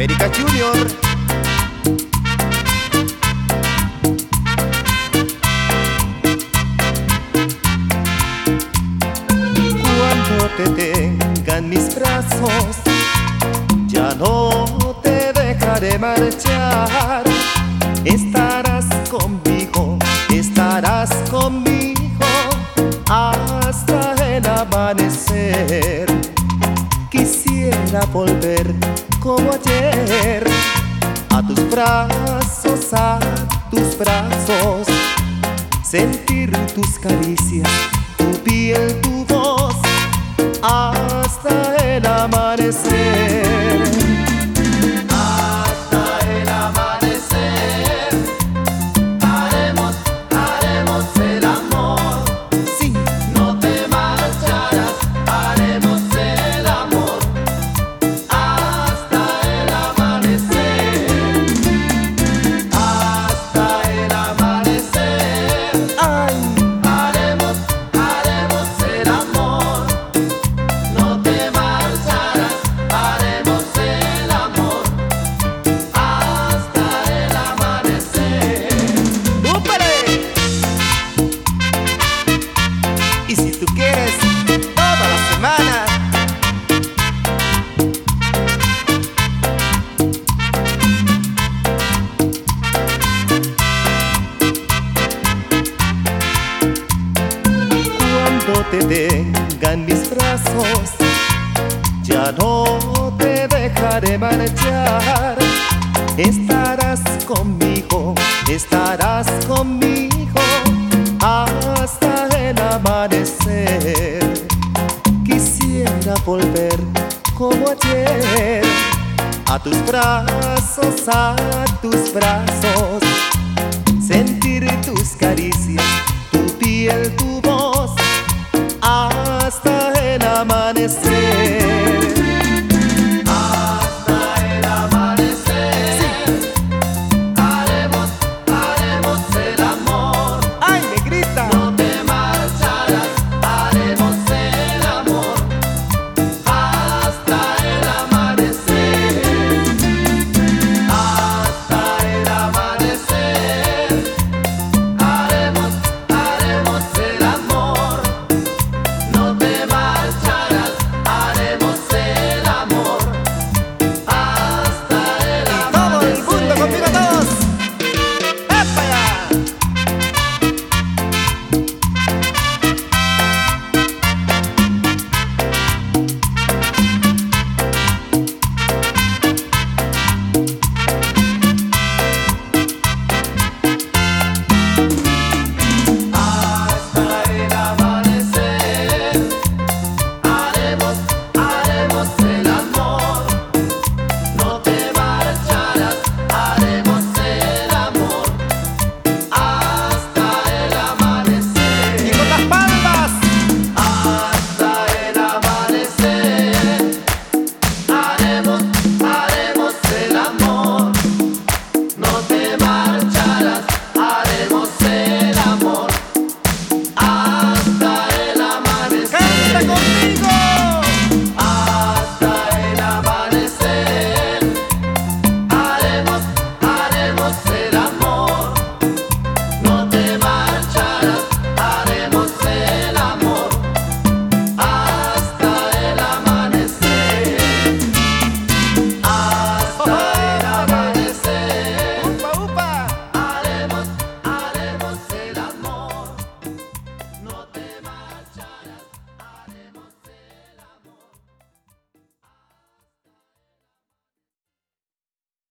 América Junior. Cuando te tenga en mis brazos, ya no te dejaré marchar. Estarás conmigo hasta el amanecer. Quisiera volver como ayer a tus brazos, sentir tus caricias, tu piel, tu voz, hasta el amanecer. Hasta el amanecer haremos el amor. Sí, No te marcharás, haremos el amor hasta el amanecer. Hasta el amanecer ay, haremos el amor. No te marcharás, haremos el amor hasta el amanecer. ¡úpale! Y si tú quieres, toda la semana. Cuando te tenga en mis brazos, ya no te dejaré marchar. Estarás conmigo hasta el amanecer. Quisiera volver como ayer a tus brazos, sentir tus caricias, tu piel, tu